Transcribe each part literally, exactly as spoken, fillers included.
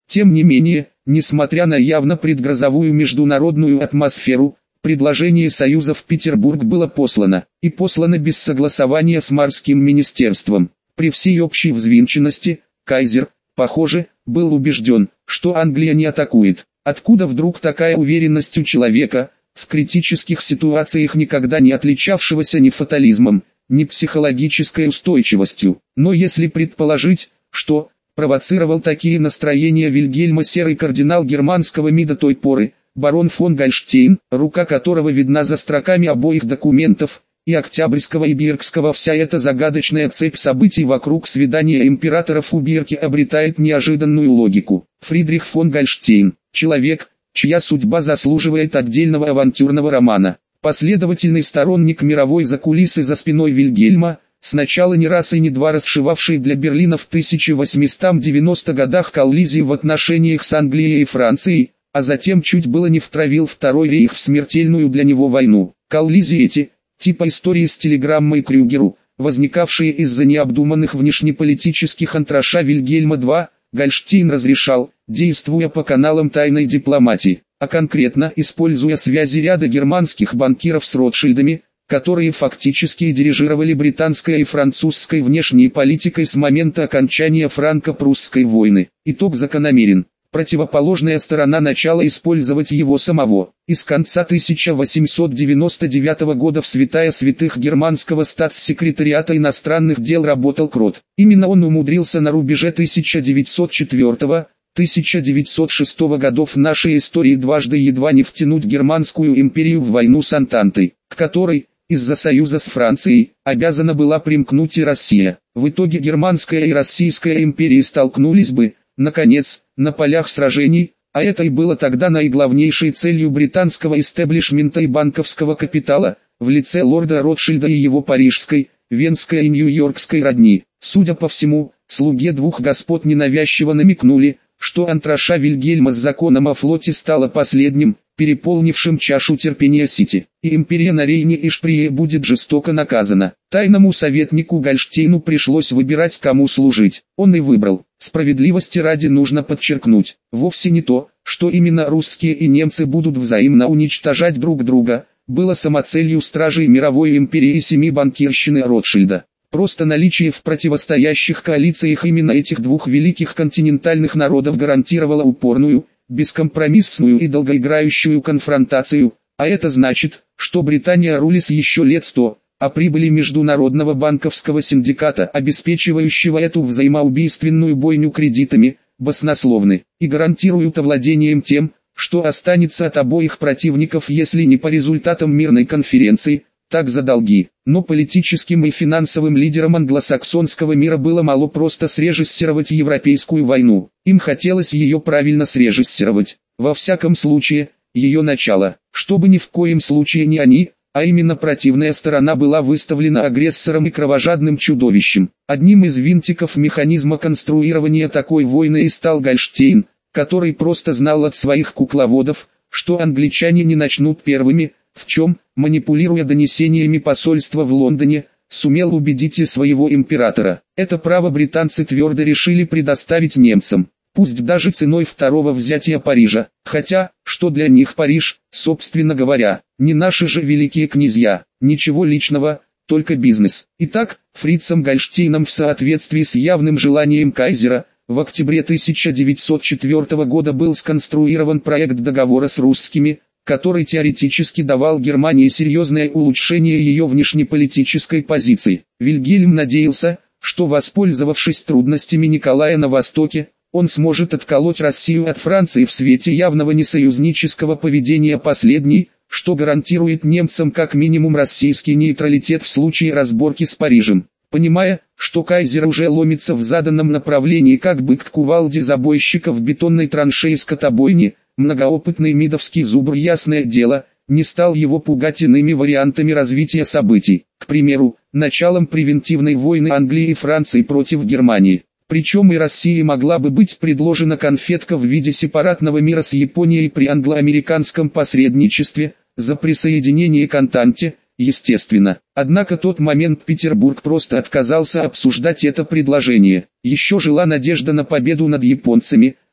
Тем не менее, несмотря на явно предгрозовую международную атмосферу, предложение Союза в Петербург было послано, и послано без согласования с морским министерством. При всей общей взвинченности, кайзер, похоже, был убежден, что Англия не атакует. Откуда вдруг такая уверенность у человека, в критических ситуациях никогда не отличавшегося ни фатализмом, ни психологической устойчивостью? Но если предположить, что провоцировал такие настроения Вильгельма серый кардинал германского МИДа той поры, барон фон Гольштейн, рука которого видна за строками обоих документов, и Октябрьского и Биркского, вся эта загадочная цепь событий вокруг свидания императоров у Бирки обретает неожиданную логику. Фридрих фон Гольштейн, человек, чья судьба заслуживает отдельного авантюрного романа. Последовательный сторонник мировой закулисы за спиной Вильгельма, сначала не раз и не два расшивавший для Берлина в тысяча восемьсот девяностых годах коллизии в отношениях с Англией и Францией, а затем чуть было не втравил Второй рейх в смертельную для него войну. Коллизии эти, типа истории с телеграммой Крюгеру, возникавшие из-за необдуманных внешнеполитических антраша Вильгельма второго, Гольштейн разрешал, действуя по каналам тайной дипломатии, а конкретно используя связи ряда германских банкиров с Ротшильдами, которые фактически дирижировали британской и французской внешней политикой с момента окончания франко-прусской войны. Итог закономерен. Противоположная сторона начала использовать его самого. И с конца тысяча восемьсот девяносто девятого года в святая святых германского статс-секретариата иностранных дел работал Крот. Именно он умудрился на рубеже тысяча девятьсот четвёртого — тысяча девятьсот шестого годов нашей истории дважды едва не втянуть Германскую империю в войну с Антантой, к которой, из-за союза с Францией, обязана была примкнуть и Россия. В итоге Германская и Российская империи столкнулись бы, наконец, на полях сражений, а это и было тогда наиглавнейшей целью британского истеблишмента и банковского капитала, в лице лорда Ротшильда и его парижской, венской и нью-йоркской родни. Судя по всему, слуги двух господ ненавязчиво намекнули, что антраша Вильгельма с законом о флоте стала последним, переполнившим чашу терпения Сити, и империя на Рейне и Шпрее будет жестоко наказана. Тайному советнику Гольштейну пришлось выбирать, кому служить. Он и выбрал. Справедливости ради нужно подчеркнуть, вовсе не то, что именно русские и немцы будут взаимно уничтожать друг друга, было самоцелью стражей мировой империи и семи банкирщины Ротшильда. Просто наличие в противостоящих коалициях именно этих двух великих континентальных народов гарантировало упорную, бескомпромиссную и долгоиграющую конфронтацию, а это значит, что Британия рулит еще лет сто, а прибыли международного банковского синдиката, обеспечивающего эту взаимоубийственную бойню кредитами, баснословны, и гарантируют овладением тем, что останется от обоих противников, если не по результатам мирной конференции, так за долги. Но политическим и финансовым лидерам англосаксонского мира было мало просто срежиссировать европейскую войну. Им хотелось ее правильно срежиссировать. Во всяком случае, ее начало. Чтобы ни в коем случае не они, а именно противная сторона была выставлена агрессором и кровожадным чудовищем. Одним из винтиков механизма конструирования такой войны и стал Гольштейн, который просто знал от своих кукловодов, что англичане не начнут первыми, в чем, манипулируя донесениями посольства в Лондоне, сумел убедить и своего императора. Это право британцы твердо решили предоставить немцам, пусть даже ценой второго взятия Парижа, хотя, что для них Париж, собственно говоря, не наши же великие князья, ничего личного, только бизнес. Итак, фрицем Гольштейном в соответствии с явным желанием кайзера, в октябре тысяча девятьсот четвёртого года был сконструирован проект договора с русскими, который теоретически давал Германии серьезное улучшение ее внешнеполитической позиции. Вильгельм надеялся, что, воспользовавшись трудностями Николая на Востоке, он сможет отколоть Россию от Франции в свете явного несоюзнического поведения последней, что гарантирует немцам как минимум российский нейтралитет в случае разборки с Парижем. Понимая, что кайзер уже ломится в заданном направлении как бык к кувалде забойщика в бетонной траншеи скотобойни, многоопытный мидовский зубр, ясное дело, не стал его пугать иными вариантами развития событий, к примеру, началом превентивной войны Англии и Франции против Германии. Причем и России могла бы быть предложена конфетка в виде сепаратного мира с Японией при англо-американском посредничестве, за присоединение к Антанте, естественно. Однако тот момент Петербург просто отказался обсуждать это предложение. Еще жила надежда на победу над японцами,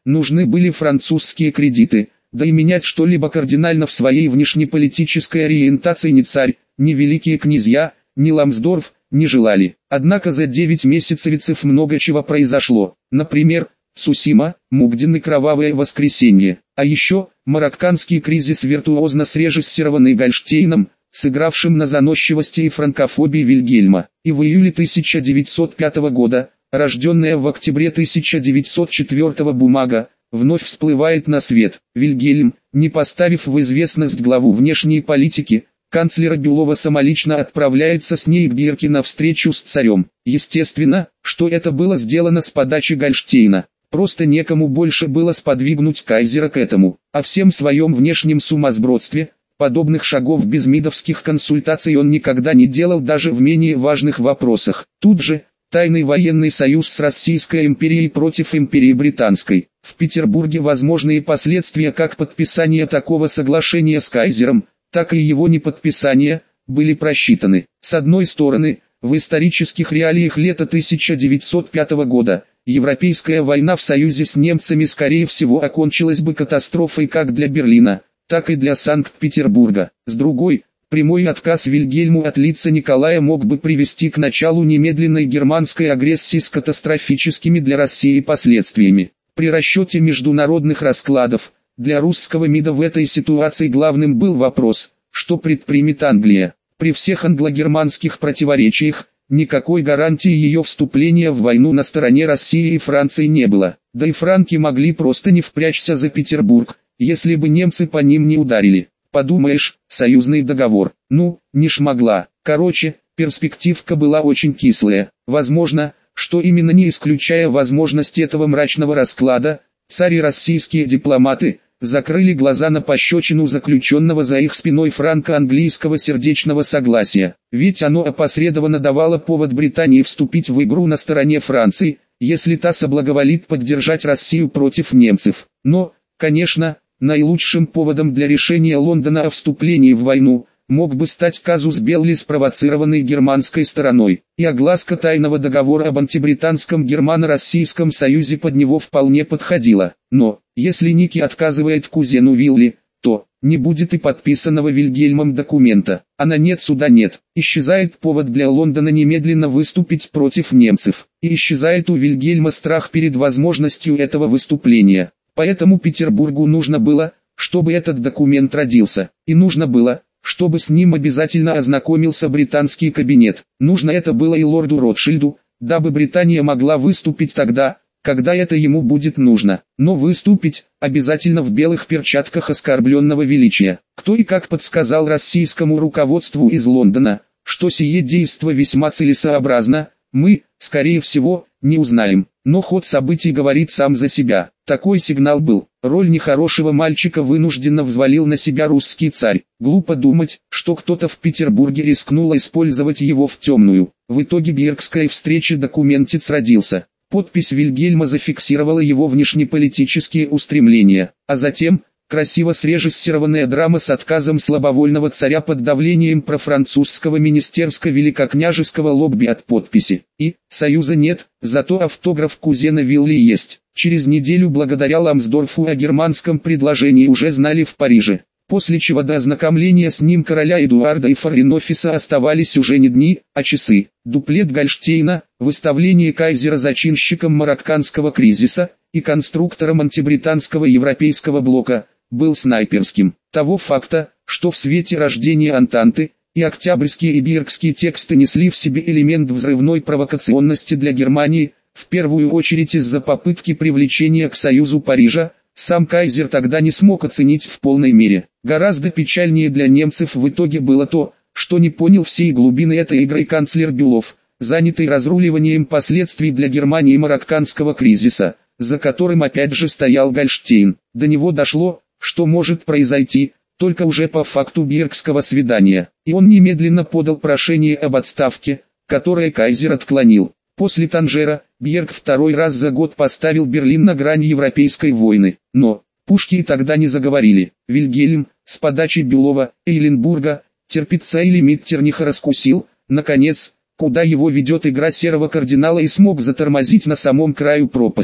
нужны были французские кредиты, да и менять что-либо кардинально в своей внешнеполитической ориентации ни царь, ни великие князья, ни Ламсдорф не желали. Однако за девять месяцев много чего произошло. Например, Цусима, Мугдин и Кровавое воскресенье. А еще, марокканский кризис, виртуозно срежиссированный Гольштейном, сыгравшим на заносчивости и франкофобии Вильгельма. И в июле тысяча девятьсот пятого года, рожденная в октябре тысяча девятьсот четвёртого бумага, вновь всплывает на свет. Вильгельм, не поставив в известность главу внешней политики, канцлера Бюлова, самолично отправляется с ней к Бирке на встречу с царем. Естественно, что это было сделано с подачи Гольштейна. Просто некому больше было сподвигнуть кайзера к этому. О всем своем внешнем сумасбродстве, подобных шагов без мидовских консультаций он никогда не делал даже в менее важных вопросах. Тут же, тайный военный союз с Российской империей против империи Британской. В Петербурге возможные последствия как подписания такого соглашения с кайзером, так и его неподписания, были просчитаны. С одной стороны, в исторических реалиях лета тысяча девятьсот пятого года, Европейская война в союзе с немцами скорее всего окончилась бы катастрофой как для Берлина, так и для Санкт-Петербурга. С другой, прямой отказ Вильгельму от лица Николая мог бы привести к началу немедленной германской агрессии с катастрофическими для России последствиями. При расчете международных раскладов, для русского МИДа в этой ситуации главным был вопрос, что предпримет Англия. При всех англо-германских противоречиях, никакой гарантии ее вступления в войну на стороне России и Франции не было. Да и франки могли просто не впрячься за Петербург, если бы немцы по ним не ударили. Подумаешь, союзный договор. Ну, не шмогла. Короче, перспективка была очень кислая. Возможно, что именно не исключая возможности этого мрачного расклада, царь и российские дипломаты закрыли глаза на пощечину заключенного за их спиной франко-английского сердечного согласия. Ведь оно опосредованно давало повод Британии вступить в игру на стороне Франции, если та соблаговолит поддержать Россию против немцев. Но, конечно, наилучшим поводом для решения Лондона о вступлении в войну мог бы стать казус Белли, спровоцированный германской стороной, и огласка тайного договора об антибританском германо-российском союзе под него вполне подходила. Но, если Ники отказывает кузену Вилли, то не будет и подписанного Вильгельмом документа, а на нет суда нет. Исчезает повод для Лондона немедленно выступить против немцев, и исчезает у Вильгельма страх перед возможностью этого выступления. Поэтому Петербургу нужно было, чтобы этот документ родился, и нужно было, чтобы с ним обязательно ознакомился британский кабинет. Нужно это было и лорду Ротшильду, дабы Британия могла выступить тогда, когда это ему будет нужно. Но выступить обязательно в белых перчатках оскорбленного величия. Кто и как подсказал российскому руководству из Лондона, что сие действо весьма целесообразно, мы, скорее всего, не узнаем. Но ход событий говорит сам за себя. Такой сигнал был. Роль нехорошего мальчика вынужденно взвалил на себя русский царь. Глупо думать, что кто-то в Петербурге рискнул использовать его в темную. В итоге Бергской встрече документец родился. Подпись Вильгельма зафиксировала его внешнеполитические устремления, а затем, красиво срежиссированная драма с отказом слабовольного царя под давлением профранцузского министерско-великокняжеского лобби от подписи. И, союза нет, зато автограф кузена Вилли есть. Через неделю благодаря Ламсдорфу о германском предложении уже знали в Париже. После чего до ознакомления с ним короля Эдуарда и Форейн-офиса оставались уже не дни, а часы. Дуплет Гольштейна, выставление кайзера зачинщиком марокканского кризиса и конструктором антибританского европейского блока, был снайперским. Того факта, что в свете рождения Антанты, и октябрьские и бергские тексты несли в себе элемент взрывной провокационности для Германии, в первую очередь из-за попытки привлечения к союзу Парижа, сам кайзер тогда не смог оценить в полной мере. Гораздо печальнее для немцев в итоге было то, что не понял всей глубины этой игры канцлер Бюлов, занятый разруливанием последствий для Германии марокканского кризиса, за которым опять же стоял Гольштейн. До него дошло, что может произойти, только уже по факту бергского свидания, и он немедленно подал прошение об отставке, которое кайзер отклонил. После Танжера, Берг второй раз за год поставил Берлин на грань европейской войны, но пушки и тогда не заговорили. Вильгельм, с подачи Бюлова, Эйленбурга, терпеца или Миттерниха раскусил, наконец, куда его ведет игра серого кардинала и смог затормозить на самом краю пропасти.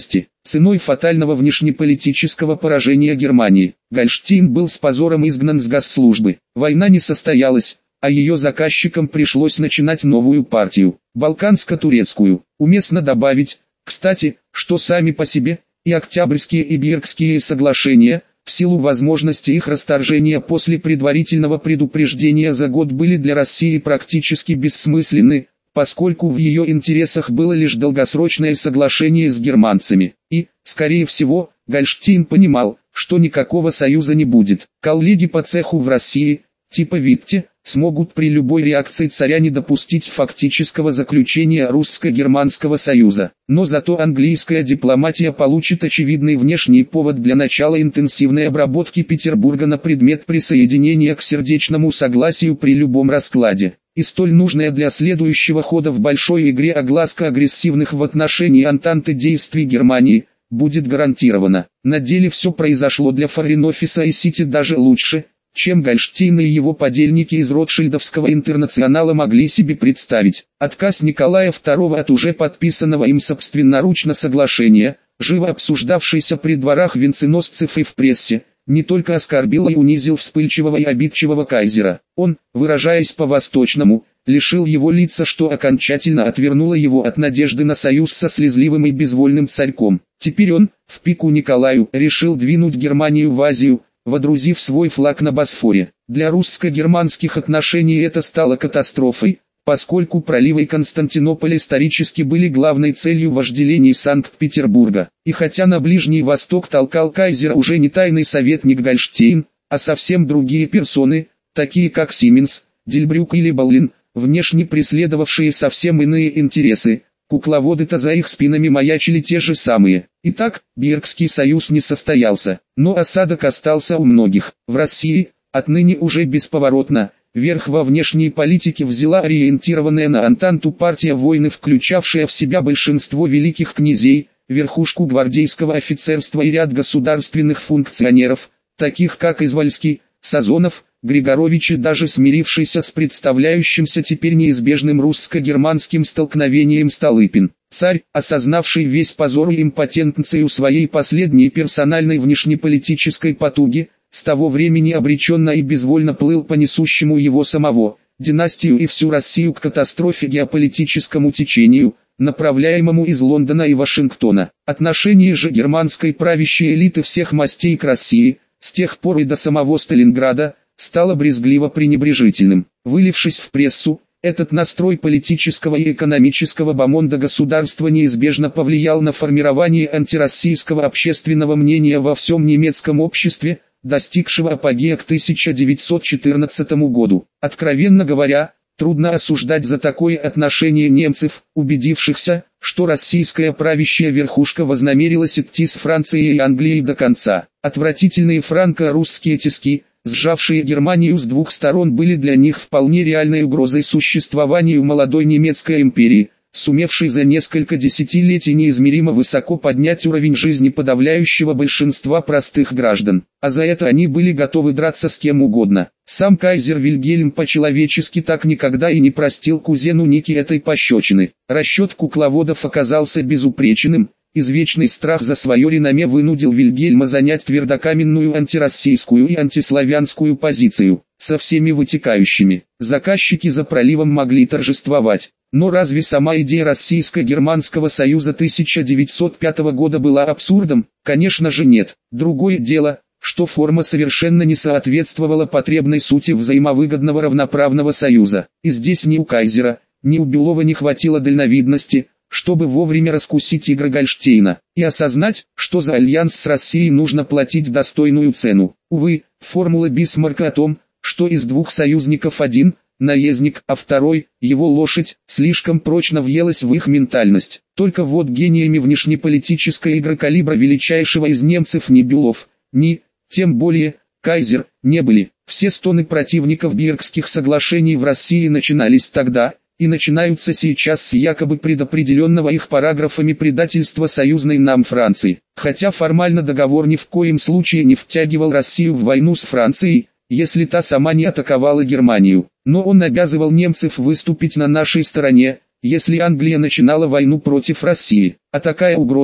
ценой фатального внешнеполитического поражения Германии. Гольштейн был с позором изгнан с госслужбы. Война не состоялась, а ее заказчикам пришлось начинать новую партию, балканско-турецкую. Уместно добавить, кстати, что сами по себе, и Октябрьские и Бергские соглашения, в силу возможности их расторжения после предварительного предупреждения за год были для России практически бессмысленны, поскольку в ее интересах было лишь долгосрочное соглашение с германцами. И, скорее всего, Гольштейн понимал, что никакого союза не будет. Коллеги по цеху в России, типа Витте, смогут при любой реакции царя не допустить фактического заключения русско-германского союза. Но зато английская дипломатия получит очевидный внешний повод для начала интенсивной обработки Петербурга на предмет присоединения к сердечному согласию при любом раскладе. И столь нужная для следующего хода в большой игре огласка агрессивных в отношении Антанты действий Германии будет гарантирована. На деле все произошло для Форин-офиса и Сити даже лучше, чем Гольштейн и его подельники из Ротшильдовского интернационала могли себе представить. Отказ Николая второго от уже подписанного им собственноручно соглашения, живо обсуждавшийся при дворах венценосцев и в прессе, не только оскорбил и унизил вспыльчивого и обидчивого кайзера. Он, выражаясь по-восточному, лишил его лица, что окончательно отвернуло его от надежды на союз со слезливым и безвольным царьком. Теперь он, в пику Николаю, решил двинуть Германию в Азию, водрузив свой флаг на Босфоре. Для русско-германских отношений это стало катастрофой, поскольку проливы Константинополя исторически были главной целью вожделений Санкт-Петербурга. И хотя на Ближний Восток толкал кайзера уже не тайный советник Гольштейн, а совсем другие персоны, такие как Сименс, Дельбрюк или Боллин, внешне преследовавшие совсем иные интересы, кукловоды-то за их спинами маячили те же самые. Итак, Бергский союз не состоялся, но осадок остался у многих. В России, отныне уже бесповоротно, верх во внешней политике взяла ориентированная на Антанту партия войны, включавшая в себя большинство великих князей, верхушку гвардейского офицерства и ряд государственных функционеров, таких как Извольский, Сазонов, Григорович и даже смирившийся с представляющимся теперь неизбежным русско-германским столкновением Столыпин. Царь, осознавший весь позор и импотенцию своей последней персональной внешнеполитической потуги, с того времени обреченно и безвольно плыл по несущему его самого, династию и всю Россию к катастрофе геополитическому течению, направляемому из Лондона и Вашингтона. Отношение же германской правящей элиты всех мастей к России, с тех пор и до самого Сталинграда, стало брезгливо пренебрежительным. Вылившись в прессу, этот настрой политического и экономического бомонда государства неизбежно повлиял на формирование антироссийского общественного мнения во всем немецком обществе, достигшего апогея к тысяча девятьсот четырнадцатому году. Откровенно говоря, трудно осуждать за такое отношение немцев, убедившихся, что российская правящая верхушка вознамерилась идти с Францией и Англией до конца. Отвратительные франко-русские тиски, сжавшие Германию с двух сторон, были для них вполне реальной угрозой существованию молодой немецкой империи, сумевшей за несколько десятилетий неизмеримо высоко поднять уровень жизни подавляющего большинства простых граждан. А за это они были готовы драться с кем угодно. Сам кайзер Вильгельм по-человечески так никогда и не простил кузену Нике этой пощечины. Расчет кукловодов оказался безупречным. Извечный страх за свое реноме вынудил Вильгельма занять твердокаменную антироссийскую и антиславянскую позицию, со всеми вытекающими. Заказчики за проливом могли торжествовать. Но разве сама идея Российско-Германского союза тысяча девятьсот пятого года была абсурдом? Конечно же нет. Другое дело, что форма совершенно не соответствовала потребной сути взаимовыгодного равноправного союза. И здесь ни у кайзера, ни у Бюлова не хватило дальновидности, чтобы вовремя раскусить игры Гольштейна, и осознать, что за альянс с Россией нужно платить достойную цену. Увы, формула Бисмарка о том, что из двух союзников один – наездник, а второй – его лошадь, слишком прочно въелась в их ментальность. Только вот гениями внешнеполитической игры калибра величайшего из немцев ни Бюлов, ни, тем более, кайзер, не были. Все стоны противников Бергских соглашений в России начинались тогда, и начинаются сейчас с якобы предопределенного их параграфами предательства союзной нам Франции. Хотя формально договор ни в коем случае не втягивал Россию в войну с Францией, если та сама не атаковала Германию. Но он обязывал немцев выступить на нашей стороне, если Англия начинала войну против России. А такая угроза,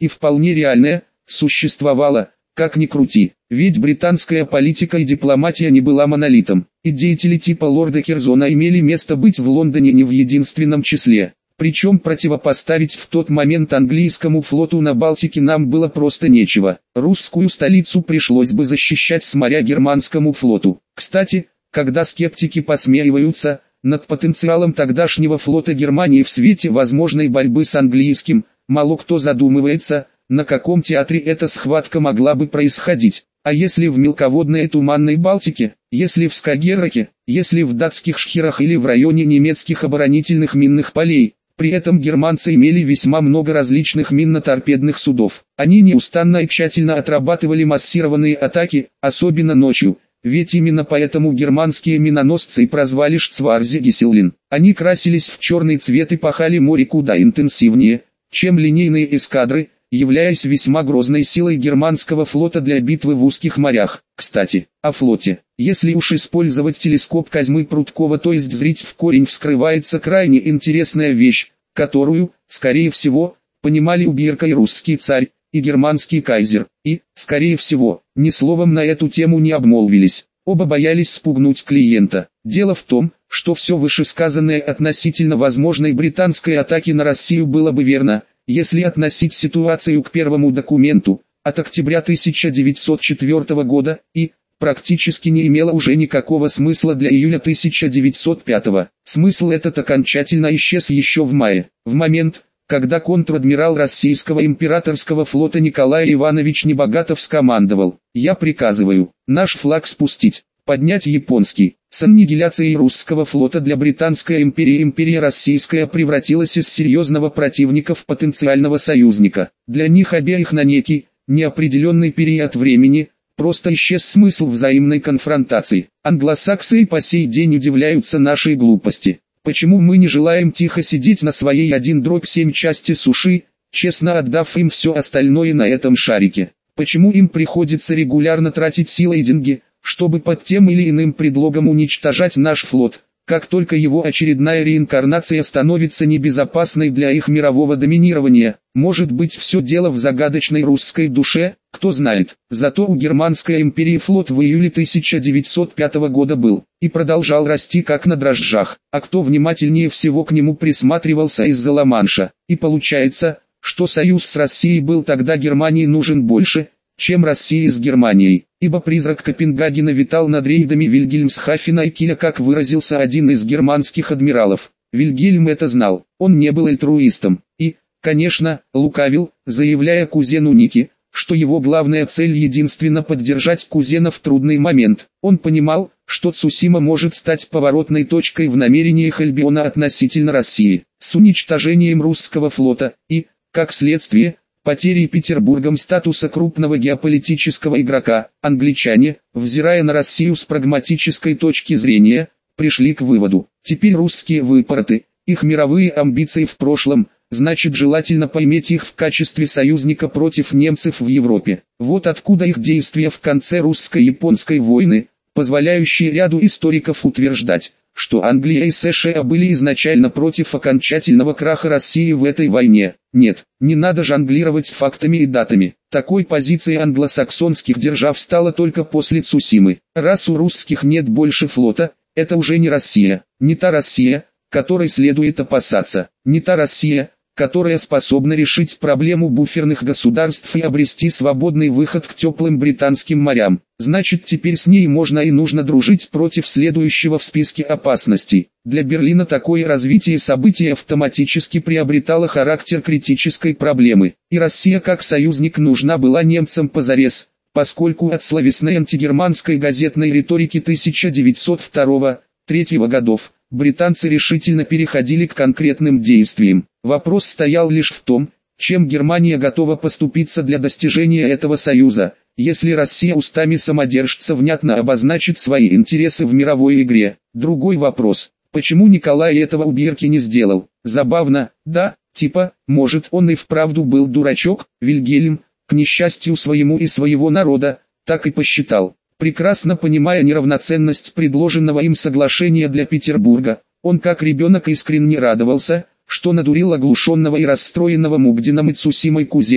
и вполне реальная, существовала, как ни крути. Ведь британская политика и дипломатия не была монолитом, и деятели типа лорда Керзона имели место быть в Лондоне не в единственном числе. Причем противопоставить в тот момент английскому флоту на Балтике нам было просто нечего. Русскую столицу пришлось бы защищать с моря германскому флоту. Кстати, когда скептики посмеиваются над потенциалом тогдашнего флота Германии в свете возможной борьбы с английским, мало кто задумывается, на каком театре эта схватка могла бы происходить. А если в мелководной туманной Балтике, если в Скагерраке, если в датских шхерах или в районе немецких оборонительных минных полей? При этом германцы имели весьма много различных минно-торпедных судов. Они неустанно и тщательно отрабатывали массированные атаки, особенно ночью, ведь именно поэтому германские миноносцы и прозвали Шцварзегеселлин. Они красились в черный цвет и пахали море куда интенсивнее, чем линейные эскадры, являясь весьма грозной силой германского флота для битвы в узких морях. Кстати, о флоте. Если уж использовать телескоп Козьмы Пруткова, то есть зрить в корень, вскрывается крайне интересная вещь, которую, скорее всего, понимали у Бирка и русский царь, и германский кайзер, и, скорее всего, ни словом на эту тему не обмолвились. Оба боялись спугнуть клиента. Дело в том, что все вышесказанное относительно возможной британской атаки на Россию было бы верно, если относить ситуацию к первому документу, от октября тысяча девятьсот четвёртого года, и, практически не имело уже никакого смысла для июля тысяча девятьсот пятого. Смысл этот окончательно исчез еще в мае, в момент, когда контр-адмирал российского императорского флота Николай Иванович Небогатов скомандовал: «Я приказываю наш флаг спустить, поднять японский». С аннигиляцией русского флота для Британской империи империя российская превратилась из серьезного противника в потенциального союзника. Для них обеих на некий, неопределенный период времени, просто исчез смысл взаимной конфронтации. Англосаксы и по сей день удивляются нашей глупости. Почему мы не желаем тихо сидеть на своей один дробь семь части суши, честно отдав им все остальное на этом шарике? Почему им приходится регулярно тратить силы и деньги, чтобы под тем или иным предлогом уничтожать наш флот, как только его очередная реинкарнация становится небезопасной для их мирового доминирования? Может быть, все дело в загадочной русской душе, кто знает. Зато у Германской империи флот в июле тысяча девятьсот пятого года был, и продолжал расти как на дрожжах. А кто внимательнее всего к нему присматривался из-за Ла-Манша? И получается, что союз с Россией был тогда Германии нужен больше, чем России с Германией, ибо призрак Копенгагена витал над рейдами Вильгельмсхафена и Киля, как выразился один из германских адмиралов. Вильгельм это знал, он не был альтруистом, и, конечно, лукавил, заявляя кузену Нике, что его главная цель единственно поддержать кузена в трудный момент. Он понимал, что Цусима может стать поворотной точкой в намерениях Альбиона относительно России, с уничтожением русского флота, и, как следствие, потерей Петербургом статуса крупного геополитического игрока. Англичане, взирая на Россию с прагматической точки зрения, пришли к выводу: теперь русские выпороты, их мировые амбиции в прошлом, значит желательно поиметь их в качестве союзника против немцев в Европе. Вот откуда их действия в конце русско-японской войны, позволяющие ряду историков утверждать, что Англия и США были изначально против окончательного краха России в этой войне. Нет, не надо жонглировать фактами и датами. Такой позиции англосаксонских держав стало только после Цусимы. Раз у русских нет больше флота, это уже не Россия, не та Россия, которой следует опасаться, не та Россия, которая способна решить проблему буферных государств и обрести свободный выход к теплым британским морям. Значит, теперь с ней можно и нужно дружить против следующего в списке опасностей. Для Берлина такое развитие событий автоматически приобретало характер критической проблемы, и Россия как союзник нужна была немцам позарез, поскольку от словесной антигерманской газетной риторики тысяча девятьсот второго — третьего годов, британцы решительно переходили к конкретным действиям. Вопрос стоял лишь в том, чем Германия готова поступиться для достижения этого союза, если Россия устами самодержца внятно обозначит свои интересы в мировой игре. Другой вопрос: почему Николай этого у Бирки не сделал? Забавно, да, типа, может он и вправду был дурачок. Вильгельм, к несчастью своему и своего народа, так и посчитал. Прекрасно понимая неравноценность предложенного им соглашения для Петербурга, он как ребенок искренне радовался, что надурил оглушенного и расстроенного Мугдином и Цусимой кузена,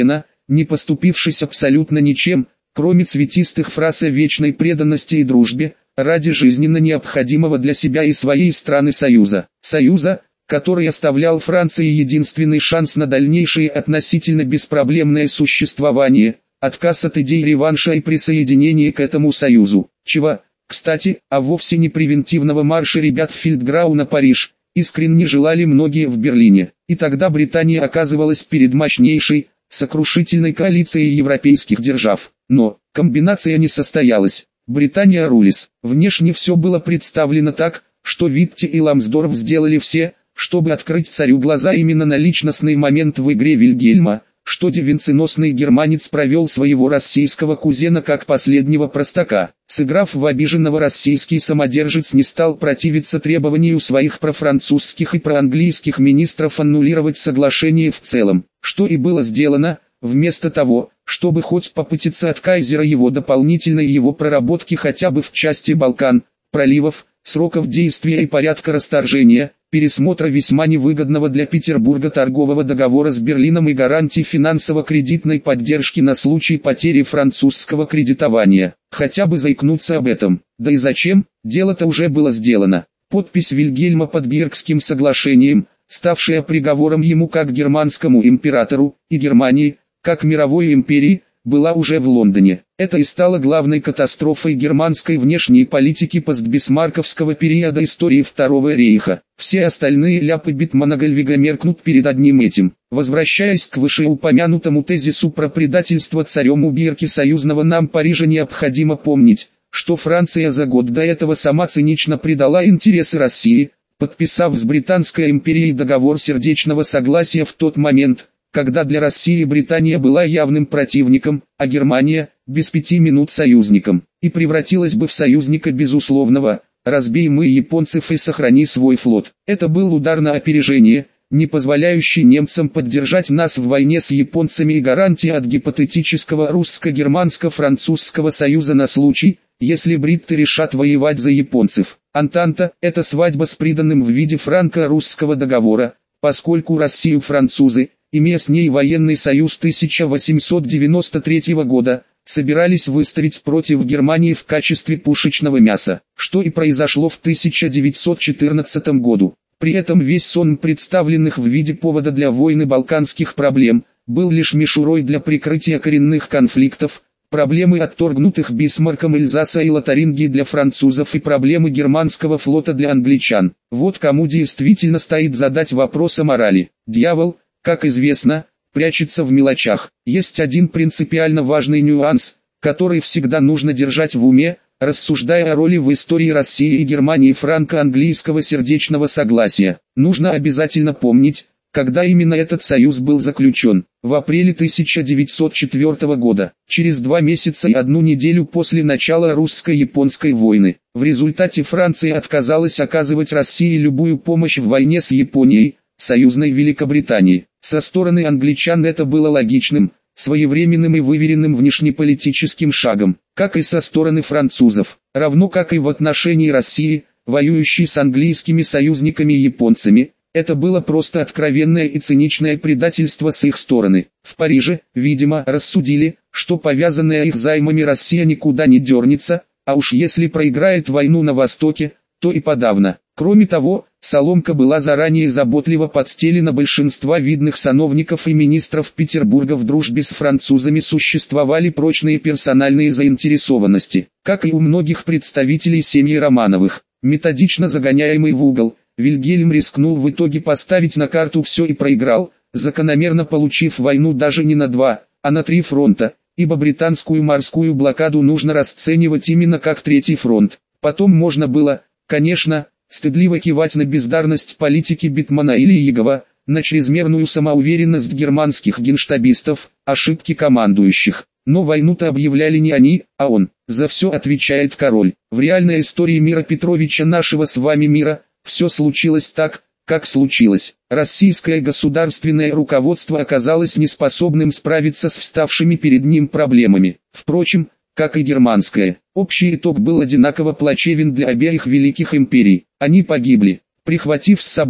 не поступившись абсолютно ничем, кроме цветистых фраз о вечной преданности и дружбе, ради жизненно необходимого для себя и своей страны союза. Союза, который оставлял Франции единственный шанс на дальнейшее относительно беспроблемное существование, отказ от идей реванша и присоединение к этому союзу, чего, кстати, а вовсе не превентивного марша ребят Фельдграу на Париж, искренне желали многие в Берлине. И тогда Британия оказывалась перед мощнейшей, сокрушительной коалицией европейских держав. Но комбинация не состоялась. Британия рулис. Внешне все было представлено так, что Витте и Ламсдорф сделали все, чтобы открыть царю глаза именно на личностный момент в игре Вильгельма, что венценосный германец провел своего российского кузена как последнего простака. Сыграв в обиженного, российский самодержец не стал противиться требованию своих профранцузских и проанглийских министров аннулировать соглашение в целом, что и было сделано, вместо того, чтобы хоть попытаться от кайзера его дополнительной его проработки хотя бы в части Балкан, проливов, сроков действия и порядка расторжения, пересмотра весьма невыгодного для Петербурга торгового договора с Берлином и гарантий финансово-кредитной поддержки на случай потери французского кредитования. Хотя бы заикнуться об этом. Да и зачем? Дело-то уже было сделано. Подпись Вильгельма под Бергским соглашением, ставшая приговором ему как германскому императору, и Германии, как мировой империи, была уже в Лондоне. Это и стало главной катастрофой германской внешней политики постбисмарковского периода истории Второго рейха. Все остальные ляпы Битмана Гальвига меркнут перед одним этим. Возвращаясь к вышеупомянутому тезису про предательство царем у Бирки союзного нам Парижа, необходимо помнить, что Франция за год до этого сама цинично предала интересы России, подписав с Британской империей договор сердечного согласия в тот момент, когда для России Британия была явным противником, а Германия – без пяти минут союзником, и превратилась бы в союзника безусловного, разбей мы японцев и сохрани свой флот. Это был удар на опережение, не позволяющий немцам поддержать нас в войне с японцами и гарантия от гипотетического русско-германско-французского союза на случай, если бритты решат воевать за японцев. Антанта – это свадьба с приданым в виде франко-русского договора, поскольку Россию французы, имея с ней военный союз тысяча восемьсот девяносто третьего года, собирались выставить против Германии в качестве пушечного мяса, что и произошло в тысяча девятьсот четырнадцатом году. При этом весь сон представленных в виде повода для войны балканских проблем, был лишь мишурой для прикрытия коренных конфликтов, проблемы отторгнутых Бисмарком Эльзаса и Лотарингии для французов и проблемы германского флота для англичан. Вот кому действительно стоит задать вопрос о морали. Дьявол, как известно, прячется в мелочах. Есть один принципиально важный нюанс, который всегда нужно держать в уме, рассуждая о роли в истории России и Германии франко-английского сердечного согласия. Нужно обязательно помнить, когда именно этот союз был заключен. В апреле тысяча девятьсот четвёртого года, через два месяца и одну неделю после начала русско-японской войны. В результате Франция отказалась оказывать России любую помощь в войне с Японией, союзной Великобритании. Со стороны англичан это было логичным, своевременным и выверенным внешнеполитическим шагом, как и со стороны французов, равно как и в отношении России, воюющей с английскими союзниками и японцами. Это было просто откровенное и циничное предательство с их стороны. В Париже, видимо, рассудили, что повязанная их займами Россия никуда не дернется, а уж если проиграет войну на Востоке, то и подавно. Кроме того, соломка была заранее заботливо подстелена большинства видных сановников и министров Петербурга. В дружбе с французами существовали прочные персональные заинтересованности, как и у многих представителей семьи Романовых. Методично загоняемый в угол, Вильгельм рискнул в итоге поставить на карту все и проиграл, закономерно получив войну даже не на два, а на три фронта, ибо британскую морскую блокаду нужно расценивать именно как третий фронт. Потом можно было, конечно, стыдливо кивать на бездарность политики Битмана или Егова, на чрезмерную самоуверенность германских генштабистов, ошибки командующих. Но войну-то объявляли не они, а он. За все отвечает король. В реальной истории Мира Петровича, нашего с вами мира, все случилось так, как случилось. Российское государственное руководство оказалось неспособным справиться с вставшими перед ним проблемами. Впрочем, как и германское. Общий итог был одинаково плачевен для обеих великих империй. Они погибли, прихватив с собой,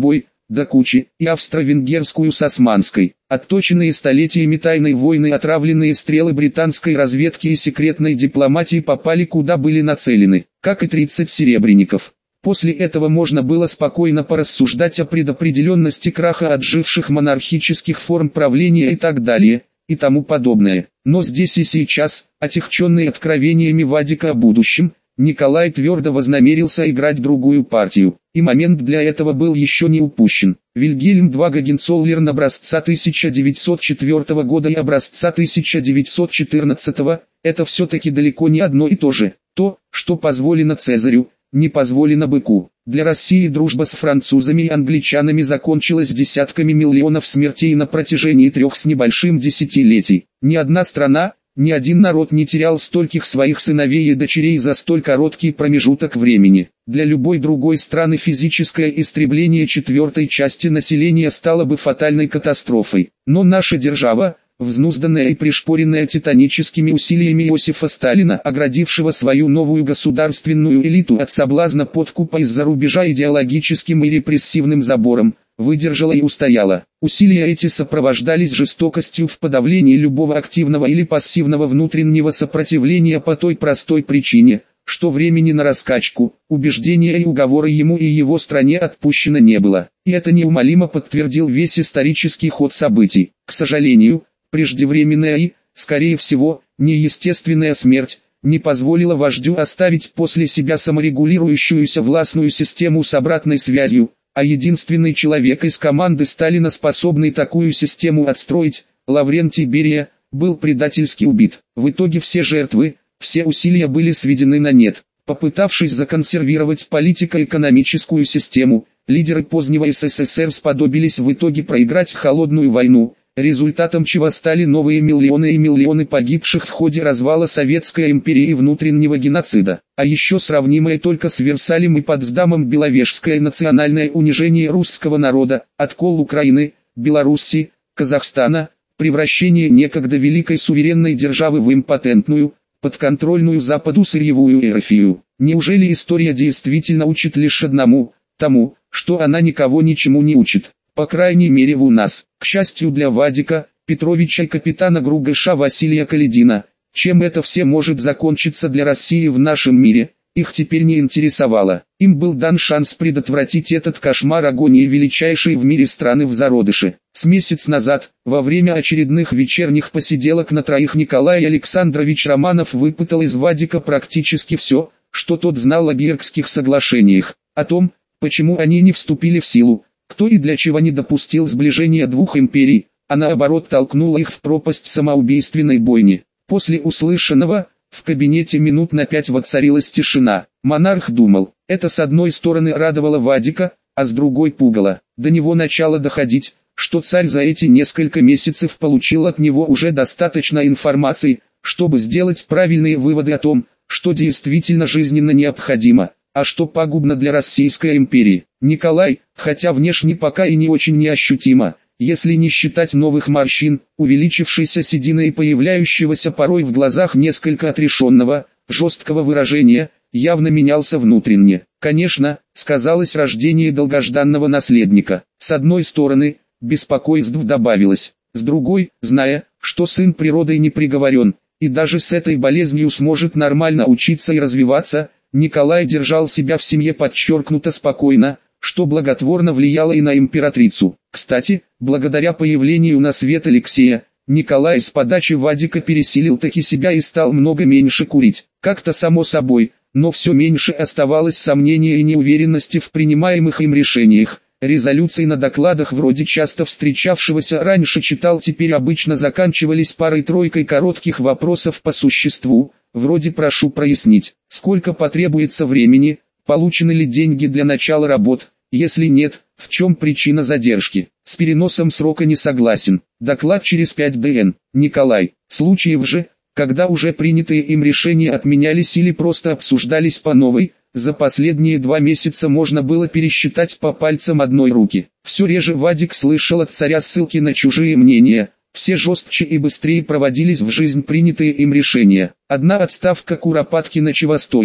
до кучи, и австро-венгерскую с османской. Отточенные столетиями тайной войны отравленные стрелы британской разведки и секретной дипломатии попали куда были нацелены, как и тридцать серебряников. После этого можно было спокойно порассуждать о предопределенности краха отживших монархических форм правления и так далее, и тому подобное. Но здесь и сейчас, отягченный откровениями Вадика о будущем, Николай твердо вознамерился играть другую партию, и момент для этого был еще не упущен. Вильгельм два Гогенцоллерн образца тысяча девятьсот четвёртого года и образца тысяча девятьсот четырнадцатого – это все-таки далеко не одно и то же. То, что позволено Цезарю, не позволено быку. Для России дружба с французами и англичанами закончилась десятками миллионов смертей на протяжении трех с небольшим десятилетий. Ни одна страна, ни один народ не терял стольких своих сыновей и дочерей за столь короткий промежуток времени. Для любой другой страны физическое истребление четвертой части населения стало бы фатальной катастрофой. Но наша держава, взнузданная и пришпоренная титаническими усилиями Иосифа Сталина, оградившего свою новую государственную элиту от соблазна подкупа из-за рубежа идеологическим и репрессивным забором, выдержала и устояла. Усилия эти сопровождались жестокостью в подавлении любого активного или пассивного внутреннего сопротивления по той простой причине, что времени на раскачку, убеждения и уговоры ему и его стране отпущено не было. И это неумолимо подтвердил весь исторический ход событий. К сожалению, преждевременная и, скорее всего, неестественная смерть не позволила вождю оставить после себя саморегулирующуюся властную систему с обратной связью, а единственный человек из команды Сталина, способный такую систему отстроить, Лаврентий Берия, был предательски убит. В итоге все жертвы, все усилия были сведены на нет. Попытавшись законсервировать политико-экономическую систему, лидеры позднего СССР сподобились в итоге проиграть холодную войну, результатом чего стали новые миллионы и миллионы погибших в ходе развала Советской империи и внутреннего геноцида. А еще сравнимое только с Версалем и Потсдамом беловежское национальное унижение русского народа, откол Украины, Белоруссии, Казахстана, превращение некогда великой суверенной державы в импотентную, подконтрольную Западу сырьевую иерархию. Неужели история действительно учит лишь одному, тому, что она никого ничему не учит? По крайней мере у нас. К счастью для Вадика, Петровича и капитана Гругаша Василия Каледина, чем это все может закончиться для России в нашем мире, их теперь не интересовало. Им был дан шанс предотвратить этот кошмар агонии величайшей в мире страны в зародыше. С месяц назад, во время очередных вечерних посиделок на троих, Николай Александрович Романов выпытал из Вадика практически все, что тот знал о Бергских соглашениях, о том, почему они не вступили в силу, кто и для чего не допустил сближения двух империй, а наоборот толкнула их в пропасть самоубийственной бойни. После услышанного, в кабинете минут на пять воцарилась тишина. Монарх думал, это с одной стороны радовало Вадика, а с другой пугало. До него начало доходить, что царь за эти несколько месяцев получил от него уже достаточно информации, чтобы сделать правильные выводы о том, что действительно жизненно необходимо, а что пагубно для Российской империи. Николай, хотя внешне пока и не очень неощутимо, если не считать новых морщин, увеличившейся седины и появляющегося порой в глазах несколько отрешенного, жесткого выражения, явно менялся внутренне. Конечно, сказалось рождение долгожданного наследника. С одной стороны, беспокойств добавилось, с другой, зная, что сын природой не приговорен, и даже с этой болезнью сможет нормально учиться и развиваться, Николай держал себя в семье подчеркнуто спокойно, что благотворно влияло и на императрицу. Кстати, благодаря появлению на свет Алексея, Николай с подачи Вадика пересилил таки себя и стал много меньше курить. Как-то само собой, но все меньше оставалось сомнения и неуверенности в принимаемых им решениях. Резолюции на докладах вроде часто встречавшегося раньше читал теперь обычно заканчивались парой-тройкой коротких вопросов по существу, вроде «прошу прояснить, сколько потребуется времени, получены ли деньги для начала работ, если нет, в чем причина задержки, с переносом срока не согласен, доклад через пять дн. Николай, случаев же, когда уже принятые им решения отменялись или просто обсуждались по новой, за последние два месяца можно было пересчитать по пальцам одной руки. Все реже Вадик слышал от царя ссылки на чужие мнения, все жестче и быстрее проводились в жизнь принятые им решения. Одна отставка Куропаткина чего стоила,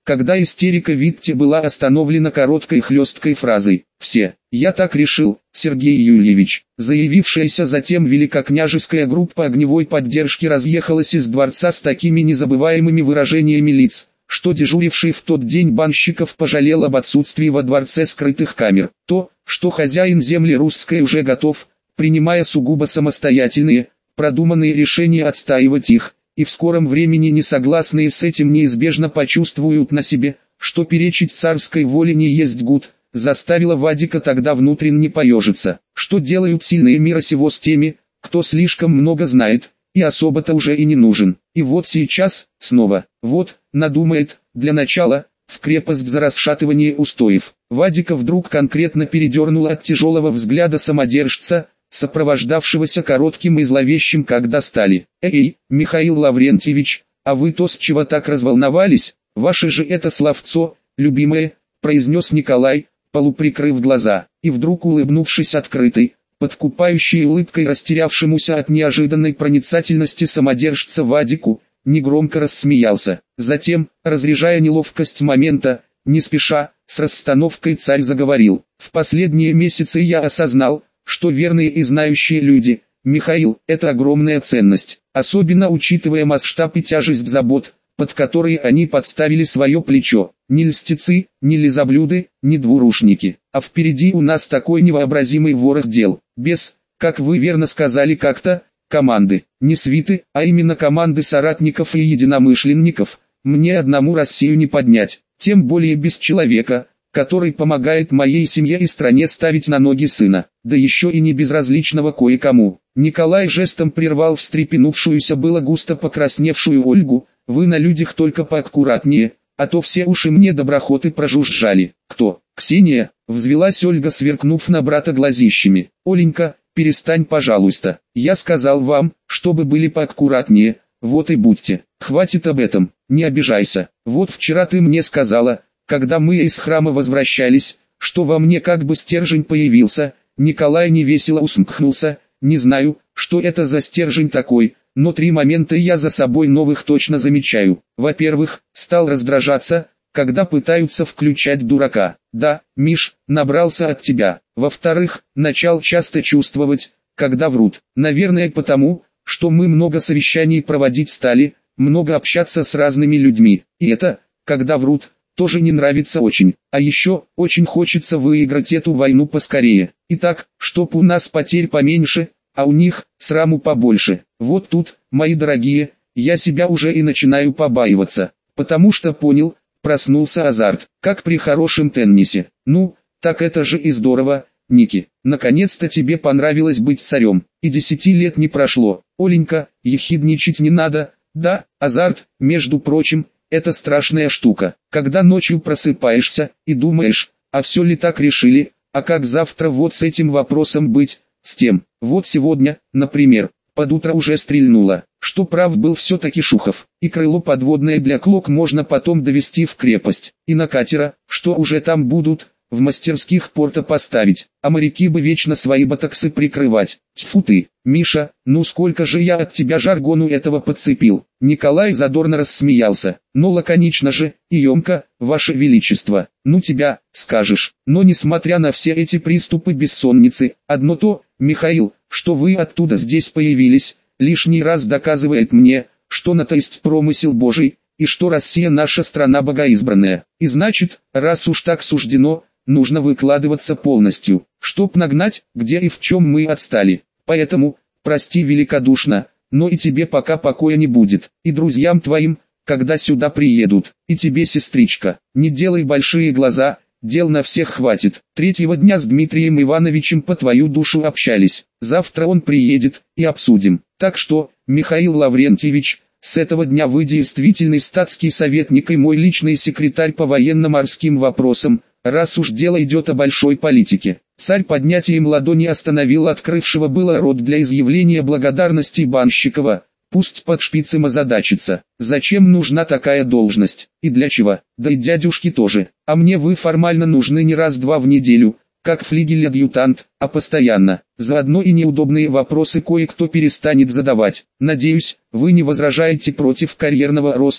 когда истерика Витте была остановлена короткой хлесткой фразой «Все, я так решил, Сергей Юльевич». Заявившаяся затем великокняжеская группа огневой поддержки разъехалась из дворца с такими незабываемыми выражениями лиц, что дежуривший в тот день банщиков пожалел об отсутствии во дворце скрытых камер. То, что хозяин земли русской уже готов, принимая сугубо самостоятельные, продуманные решения отстаивать их, и в скором времени несогласные с этим неизбежно почувствуют на себе, что перечить царской воле не есть гуд, заставило Вадика тогда внутренне поежиться. Что делают сильные мира сего с теми, кто слишком много знает, и особо-то уже и не нужен. И вот сейчас, снова, вот, надумает, для начала, в крепость за расшатывание устоев. Вадика вдруг конкретно передернуло от тяжелого взгляда самодержца, сопровождавшегося коротким и зловещим как достали. «Эй, Михаил Лаврентьевич, а вы-то с чего так разволновались? Ваше же это словцо, любимое», произнес Николай, полуприкрыв глаза, и вдруг улыбнувшись открытой, подкупающей улыбкой растерявшемуся от неожиданной проницательности самодержца Вадику, негромко рассмеялся. Затем, разряжая неловкость момента, не спеша, с расстановкой царь заговорил. «В последние месяцы я осознал, что верные и знающие люди, Михаил, это огромная ценность, особенно учитывая масштаб и тяжесть забот, под которые они подставили свое плечо. Не льстецы, не лизоблюды, не двурушники, а впереди у нас такой невообразимый ворох дел, без, как вы верно сказали как-то, команды, не свиты, а именно команды соратников и единомышленников, мне одному Россию не поднять, тем более без человека, который помогает моей семье и стране ставить на ноги сына, да еще и не безразличного кое-кому». Николай жестом прервал встрепенувшуюся было густо покрасневшую Ольгу. «Вы на людях только поаккуратнее, а то все уши мне доброхоты прожужжали». «Кто?» «Ксения», — взвелась Ольга, сверкнув на брата глазищами. «Оленька, перестань, пожалуйста, я сказал вам, чтобы были поаккуратнее, вот и будьте, хватит об этом, не обижайся. Вот вчера ты мне сказала, когда мы из храма возвращались, что во мне как бы стержень появился». Николай невесело усмехнулся. «Не знаю, что это за стержень такой, но три момента я за собой новых точно замечаю. Во-первых, стал раздражаться, когда пытаются включать дурака. Да, Миш, набрался от тебя. Во-вторых, начал часто чувствовать, когда врут. Наверное потому, что мы много совещаний проводить стали, много общаться с разными людьми. И это, когда врут, тоже не нравится очень. А еще, очень хочется выиграть эту войну поскорее. Итак, чтоб у нас потерь поменьше, а у них, сраму побольше. Вот тут, мои дорогие, я себя уже и начинаю побаиваться. Потому что понял, проснулся азарт, как при хорошем теннисе. Ну, так это же и здорово, Ники. Наконец-то тебе понравилось быть царем. И десяти лет не прошло. Оленька, ехидничать не надо. Да, азарт, между прочим, это страшная штука. Когда ночью просыпаешься и думаешь, а все ли так решили, а как завтра вот с этим вопросом быть, с тем. Вот сегодня, например, под утро уже стрельнуло, что прав был все-таки Шухов, и крыло подводное для Клок можно потом довести в крепость, и на катера, что уже там будут, в мастерских порта поставить, а моряки бы вечно свои ботоксы прикрывать. Тьфу ты, Миша, ну сколько же я от тебя жаргону этого подцепил. Николай задорно рассмеялся, но лаконично же, и емко, ваше величество, ну тебя, скажешь. Но несмотря на все эти приступы бессонницы, одно то, Михаил, что вы оттуда здесь появились, лишний раз доказывает мне, что на то есть промысел Божий, и что Россия наша страна богоизбранная. И значит, раз уж так суждено, нужно выкладываться полностью, чтоб нагнать, где и в чем мы отстали. Поэтому, прости великодушно, но и тебе пока покоя не будет, и друзьям твоим, когда сюда приедут, и тебе, сестричка, не делай большие глаза, дел на всех хватит. Третьего дня с Дмитрием Ивановичем по твою душу общались, завтра он приедет, и обсудим. Так что, Михаил Лаврентьевич, с этого дня вы действительный статский советник и мой личный секретарь по военно-морским вопросам, раз уж дело идет о большой политике». Царь поднятием ладони остановил открывшего было рот для изъявления благодарности Банщикова. Пусть под шпицем озадачится. Зачем нужна такая должность? И для чего? Да и дядюшки тоже. А мне вы формально нужны не раз-два в неделю, как флигель-адъютант, а постоянно. Заодно и неудобные вопросы кое-кто перестанет задавать. Надеюсь, вы не возражаете против карьерного роста,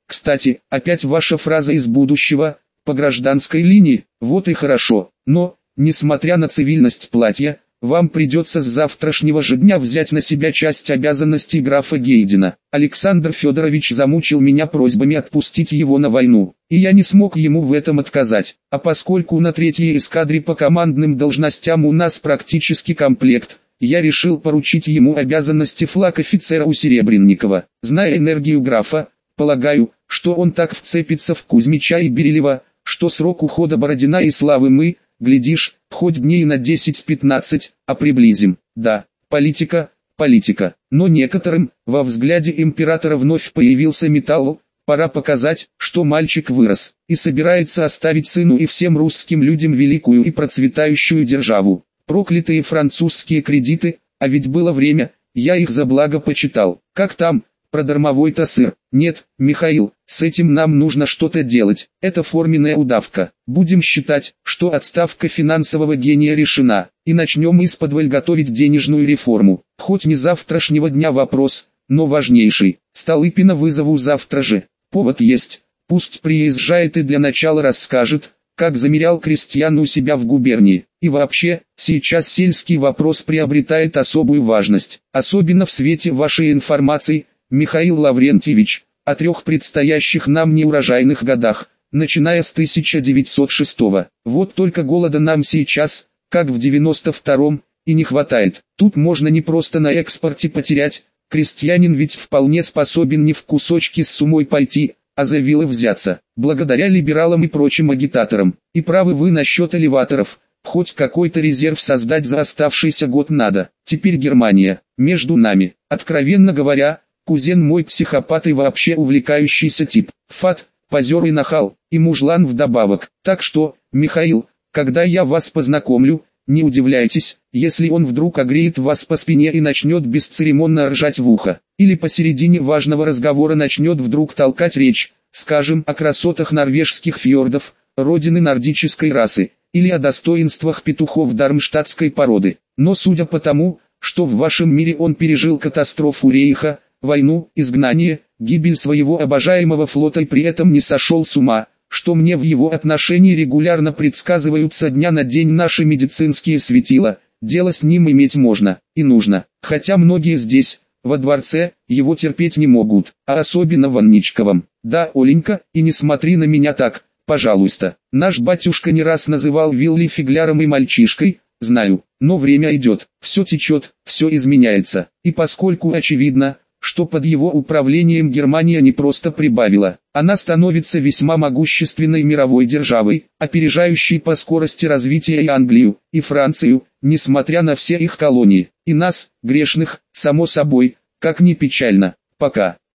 Кстати, опять ваша фраза из будущего, по гражданской линии, вот и хорошо, но, несмотря на цивильность платья, вам придется с завтрашнего же дня взять на себя часть обязанностей графа Гейдена. Александр Федорович замучил меня просьбами отпустить его на войну, и я не смог ему в этом отказать. А поскольку на третьей эскадре по командным должностям у нас практически комплект, я решил поручить ему обязанности флаг-офицера у Серебренникова. Зная энергию графа, полагаю, что он так вцепится в Кузьмича и Берилева, что срок ухода Бородина и Славы мы, глядишь, хоть дней на десять-пятнадцать, а приблизим. Да, политика, политика. Но некоторым, во взгляде императора вновь появился металл, пора показать, что мальчик вырос, и собирается оставить сыну и всем русским людям великую и процветающую державу. Проклятые французские кредиты, а ведь было время, я их за благо почитал. Как там, про дармовой-то сыр? Нет, Михаил, с этим нам нужно что-то делать, это форменная удавка. Будем считать, что отставка финансового гения решена, и начнем исподволь готовить денежную реформу. Хоть не завтрашнего дня вопрос, но важнейший. Столыпина вызову завтра же, повод есть, пусть приезжает и для начала расскажет, как замерял крестьян у себя в губернии. И вообще, сейчас сельский вопрос приобретает особую важность, особенно в свете вашей информации, Михаил Лаврентьевич, о трех предстоящих нам неурожайных годах, начиная с тысяча девятьсот шестого. Вот только голода нам сейчас, как в девяносто втором, и не хватает. Тут можно не просто на экспорте потерять, крестьянин ведь вполне способен не в кусочки с сумой пойти, а за вилы взяться. Благодаря либералам и прочим агитаторам. И правы вы насчет элеваторов, хоть какой-то резерв создать за оставшийся год надо. Теперь Германия, между нами, откровенно говоря, кузен мой психопат и вообще увлекающийся тип. Фат, позер и нахал, и мужлан вдобавок. Так что, Михаил, когда я вас познакомлю, не удивляйтесь, если он вдруг огреет вас по спине и начнет бесцеремонно ржать в ухо. Или посередине важного разговора начнет вдруг толкать речь, скажем, о красотах норвежских фьордов, родины нордической расы, или о достоинствах петухов дармштадтской породы. Но судя по тому, что в вашем мире он пережил катастрофу рейха, войну, изгнание, гибель своего обожаемого флота и при этом не сошел с ума, что мне в его отношении регулярно предсказывают со дня на день наши медицинские светила, дело с ним иметь можно, и нужно, хотя многие здесь, во дворце, его терпеть не могут, а особенно в Анничковом. Да, Оленька, и не смотри на меня так, пожалуйста, наш батюшка не раз называл Вилли фигляром и мальчишкой, знаю, но время идет, все течет, все изменяется, и поскольку очевидно, что под его управлением Германия не просто прибавила, она становится весьма могущественной мировой державой, опережающей по скорости развития и Англию, и Францию, несмотря на все их колонии, и нас, грешных, само собой, как ни печально, пока.